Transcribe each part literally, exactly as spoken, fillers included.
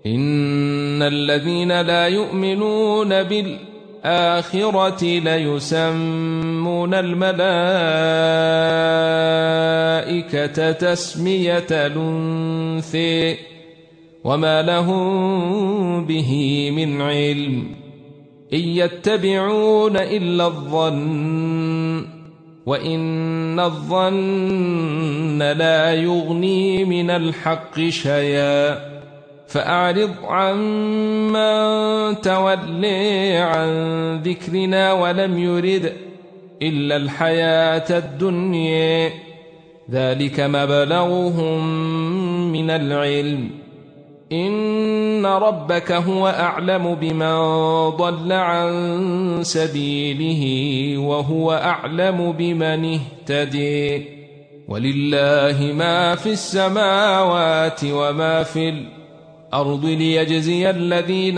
إن الذين لا يؤمنون بالآخرة ليسمون الملائكة تسمية الأنثى وما لهم به من علم إن يتبعون إلا الظن وإن الظن لا يغني من الحق شيئا فأعرض عمن تولي عن ذكرنا ولم يرد إلا الحياة الدنيا ذلك مبلغهم من العلم إن ربك هو أعلم بمن ضل عن سبيله وهو أعلم بمن اهتدي ولله ما في السماوات وما في الأرض ليجزي الذين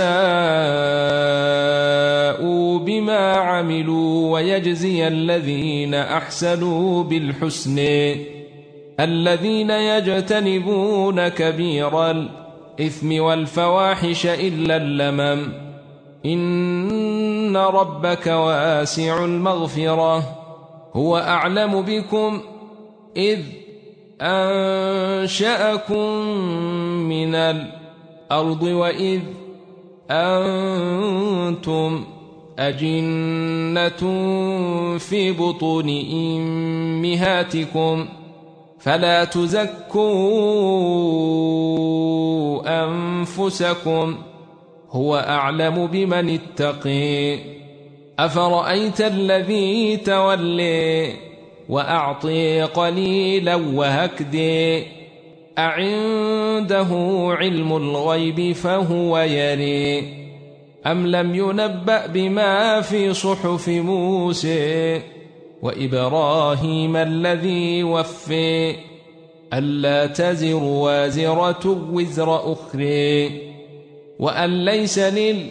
أساءوا بما عملوا ويجزي الذين أحسنوا بالحسن الذين يجتنبون كبير الإثم والفواحش إلا اللمم إن ربك واسع المغفرة هو أعلم بكم إذ أنشأكم من الأرض وإذ أنتم أجنة في بطون أمهاتكم فلا تزكوا أنفسكم هو أعلم بمن اتقي أفرأيت الذي تولي وأعطي قليلا وهكدي أعنده علم الغيب فهو يري أم لم ينبأ بما في صحف موسى وإبراهيم الذي وفي ألا تزر وازرة وزر أخرى وأن ليس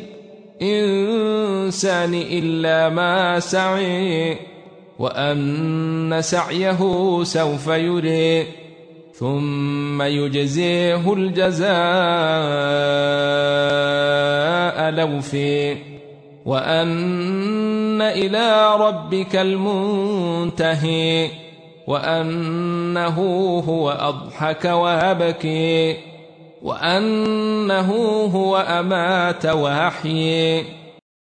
للإنسان إلا ما سعي وأن سعيه سوف يري ثم يجزيه الجزاء الأوفى وأن إلى ربك المنتهي وأنه هو أضحك وأبكي وأنه هو أمات وأحيي